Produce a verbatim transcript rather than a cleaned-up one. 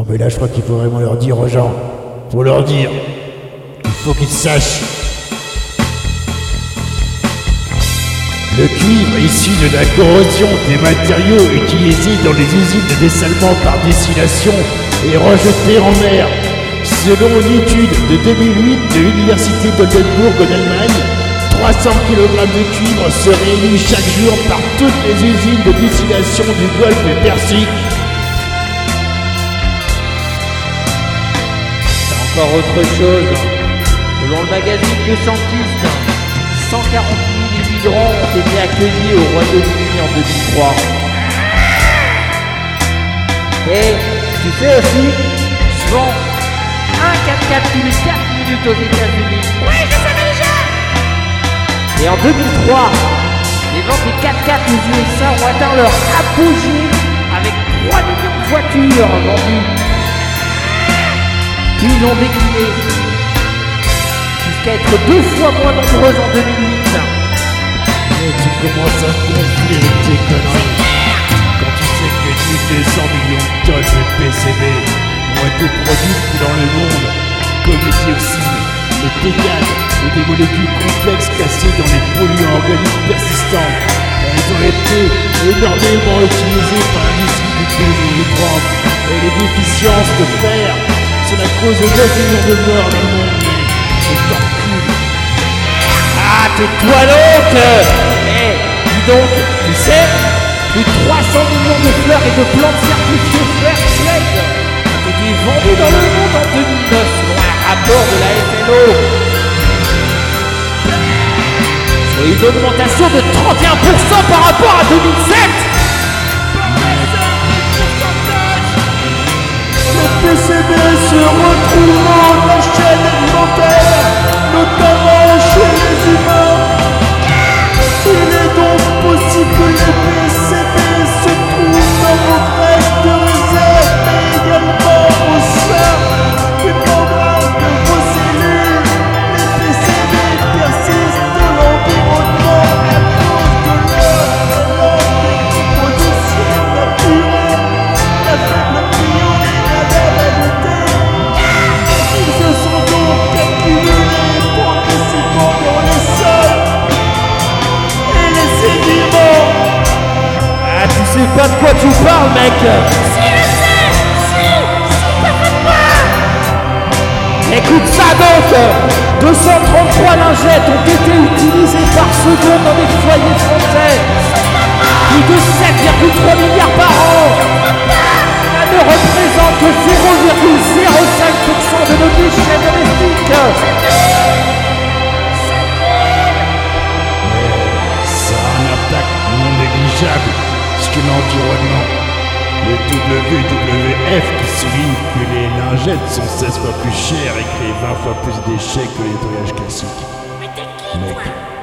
Non mais là je crois qu'il faut vraiment leur dire aux gens. Faut leur dire. Il faut qu'ils sachent. Le cuivre issu de la corrosion des matériaux utilisés dans les usines de dessalement par distillation est rejeté en mer. Selon une étude de deux mille huit de l'université d'Oldenburg en Allemagne, trois cents kilogrammes de cuivre seraient émis chaque jour par toutes les usines de distillation du golfe Persique. C'est encore autre chose. Selon le magazine Le Scientiste, cent quarante mille immigrants ont été accueillis au Royaume-Uni en deux mille trois. Et tu sais aussi, souvent, un quatre-quatre tous les quatre minutes aux États-Unis. Ouais, je savais déjà. Et en deux mille trois, les ventes des quatre-quatre aux U S A ont atteint leur apogée avec trois millions de voitures vendues. Puis ils ont décliné jusqu'à être deux fois moins nombreuses en deux mille huit. Et tu commences à gonfler tes conneries. Quand tu sais que mille deux cents millions de tonnes de P C B ont été produites dans le monde, comme les dioxines, les téganes et des molécules complexes cassées dans les polluants organiques persistants. Elles ont été énormément utilisées par l'industrie du pétrole et les déficiences de fer sont la cause de neuf millions de morts dans le monde. Mais t'encules. Ah, tais-toi donc. Eh, dis donc, tu sais, plus de trois cents millions de fleurs et de plantes certifiées Fair Trade ont été vendues dans le monde en deux mille neuf selon un rapport de la F L O. Soit une augmentation de trente et un pour cent par rapport à deux mille sept. Le P C B se retrouve dans la chaîne alimentaire, notamment chez les humains. Il est donc possible que les P C B se trouvent dans vos graisses de réserve, mais également au sein des membranes de vos cellules. Les P C B persistent dans l'environnement à cause de leur décomposition naturelle, la faible priorité. Ils se sont donc accumulés progressivement dans les sols et les sédiments. Ah, tu sais pas de quoi tu parles, mec. Si, je sais. Si, si, parle-moi. Écoute ça donc. deux cent trente-trois lingettes ont été utilisées par seconde dans les foyers français. Plus de sept virgule trois milliards par an. Ça ne représente que zéro virgule zéro cinq pour cent de nos déchets domestiques. Ça a un impact non négligeable sur l'environnement. Le W W F qui souligne que les lingettes sont seize fois plus chères et créent vingt fois plus de déchets que les nettoyages classiques. Mais t'es qui, Mec, toi?